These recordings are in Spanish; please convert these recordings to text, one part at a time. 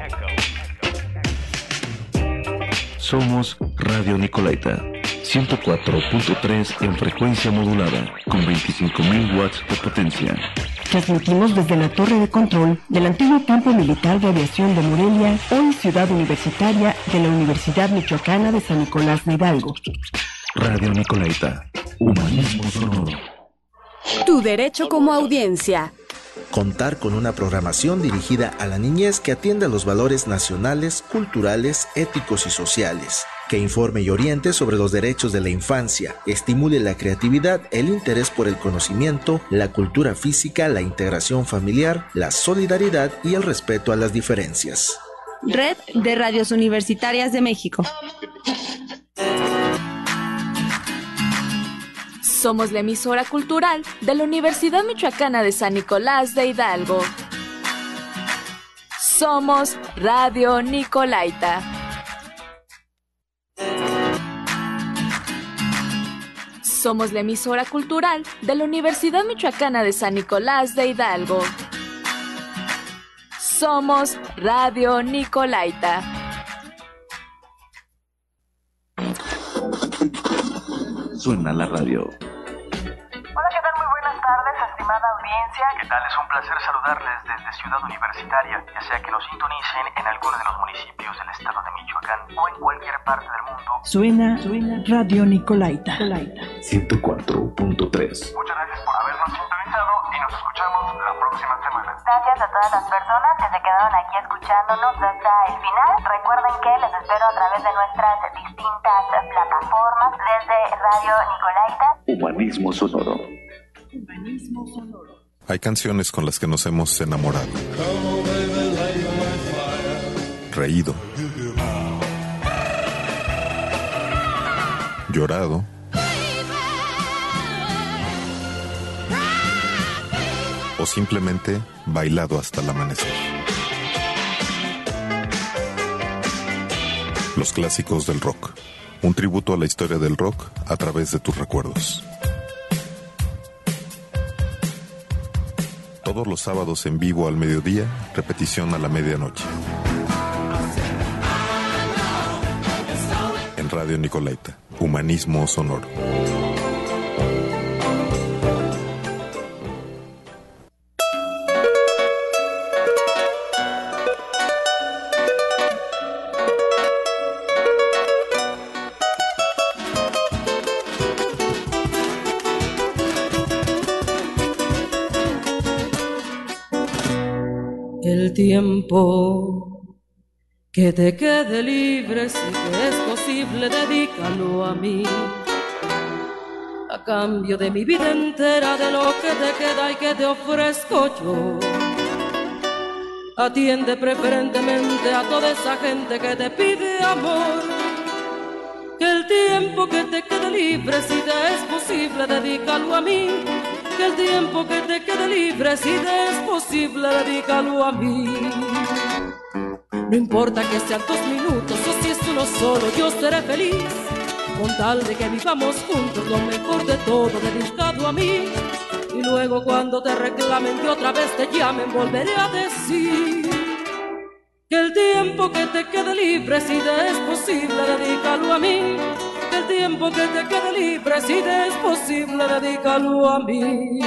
Somos Radio Nicolaita, 104.3 en frecuencia modulada, con 25.000 watts de potencia. Transmitimos desde la torre de control del antiguo campo militar de aviación de Morelia, hoy ciudad universitaria de la Universidad Michoacana de San Nicolás de Hidalgo. Radio Nicolaita, humanismo sonoro. Tu derecho como audiencia. Contar con una programación dirigida a la niñez que atienda los valores nacionales, culturales, éticos y sociales, que informe y oriente sobre los derechos de la infancia, estimule la creatividad, el interés por el conocimiento, la cultura física, la integración familiar, la solidaridad y el respeto a las diferencias. Red de Radios Universitarias de México. Somos la emisora cultural de la Universidad Michoacana de San Nicolás de Hidalgo. Somos Radio Nicolaita. Somos la emisora cultural de la Universidad Michoacana de San Nicolás de Hidalgo. Somos Radio Nicolaita. Suena la radio. Hola, ¿qué tal? Muy buenas tardes, estimada audiencia. ¿Qué tal? Es un placer saludarles desde Ciudad Universitaria, ya sea que nos sintonicen en alguno de los municipios del estado de Michoacán o en cualquier parte del mundo. Suena Radio Nicolaita. 104.3. Muchas gracias por habernos sintonizado y nos escuchamos la próxima semana. Gracias a todas las personas que se quedaron aquí escuchándonos hasta el final. Recuerden que les espero a través de nuestras distintas plataformas, desde Radio Nicolaita. Humanismo sonoro. Hay canciones con las que nos hemos enamorado, reído, llorado, o simplemente bailado hasta el amanecer. Los clásicos del rock, un tributo a la historia del rock a través de tus recuerdos. Todos los sábados en vivo al mediodía, repetición a la medianoche. En Radio Nicolaita, humanismo sonoro. El tiempo que te quede libre, si te es posible, dedícalo a mí. A cambio de mi vida entera, de lo que te queda y que te ofrezco yo. Atiende preferentemente a toda esa gente que te pide amor. Que el tiempo que te quede libre, si te es posible, dedícalo a mí. Que el tiempo que te quede libre, si te es posible, dedícalo a mí. No importa que sean 2 minutos o si es uno solo, yo seré feliz. Con tal de que vivamos juntos, lo mejor de todo, dedicado a mí. Y luego cuando te reclamen que otra vez te llamen, volveré a decir que el tiempo que te quede libre, si te es posible, dedícalo a mí. Que el tiempo que te quede libre, si te es posible, dedícalo a mí.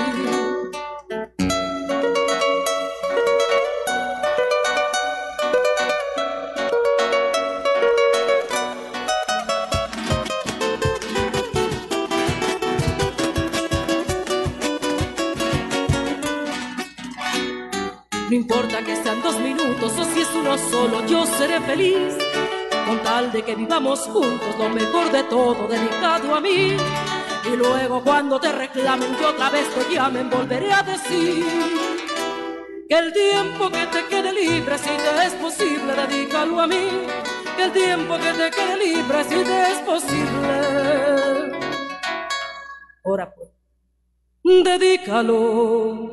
No importa que sean 2 minutos o si es uno solo, yo seré feliz. Con tal de que vivamos juntos, lo mejor de todo, dedicado a mí. Y luego cuando te reclamen que otra vez te llamen, volveré a decir que el tiempo que te quede libre, si te es posible, dedícalo a mí. Que el tiempo que te quede libre, si te es posible, ahora pues, dedícalo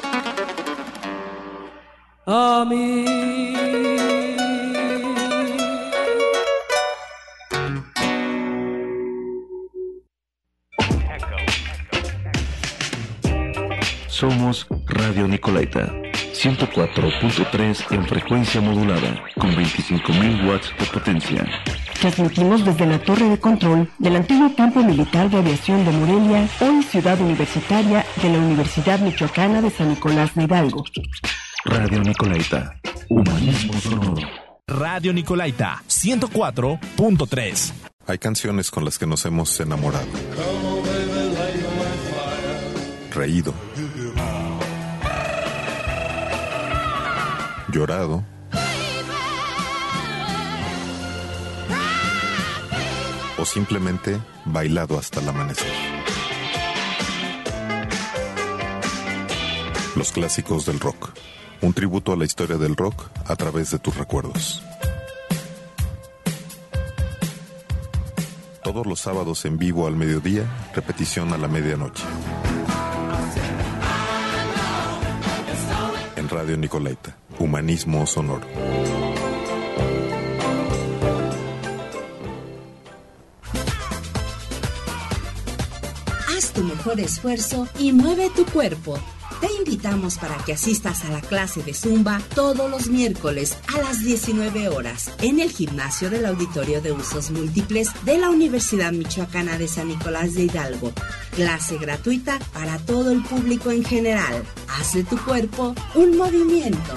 a mí. Somos Radio Nicolaita, 104.3 en frecuencia modulada, con 25.000 watts de potencia. Transmitimos desde la torre de control del antiguo campo militar de aviación de Morelia, hoy ciudad universitaria de la Universidad Michoacana de San Nicolás de Hidalgo. Radio Nicolaita, humanismo sonoro. Radio Nicolaita, 104.3. Hay canciones con las que nos hemos enamorado, reído, llorado, o simplemente bailado hasta el amanecer. Los clásicos del rock. Un tributo a la historia del rock a través de tus recuerdos. Todos los sábados en vivo al mediodía, repetición a la medianoche. En Radio Nicolaita, humanismo sonoro. Haz tu mejor esfuerzo y mueve tu cuerpo. Te invitamos para que asistas a la clase de Zumba todos los miércoles a las 19 horas en el gimnasio del Auditorio de Usos Múltiples de la Universidad Michoacana de San Nicolás de Hidalgo. Clase gratuita para todo el público en general. Haz de tu cuerpo un movimiento.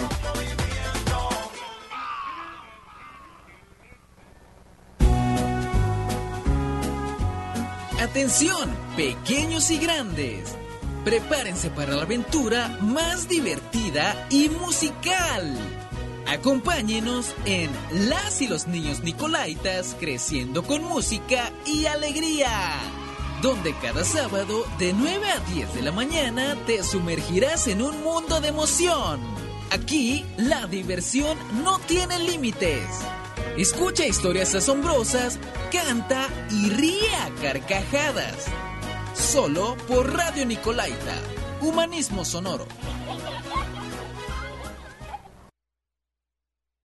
Atención, pequeños y grandes. Prepárense para la aventura más divertida y musical. Acompáñenos en Las y los Niños Nicolaitas creciendo con música y alegría, donde cada sábado de 9 a 10 de la mañana te sumergirás en un mundo de emoción. Aquí la diversión no tiene límites. Escucha historias asombrosas, canta y ríe a carcajadas. Solo por Radio Nicolaita, humanismo sonoro.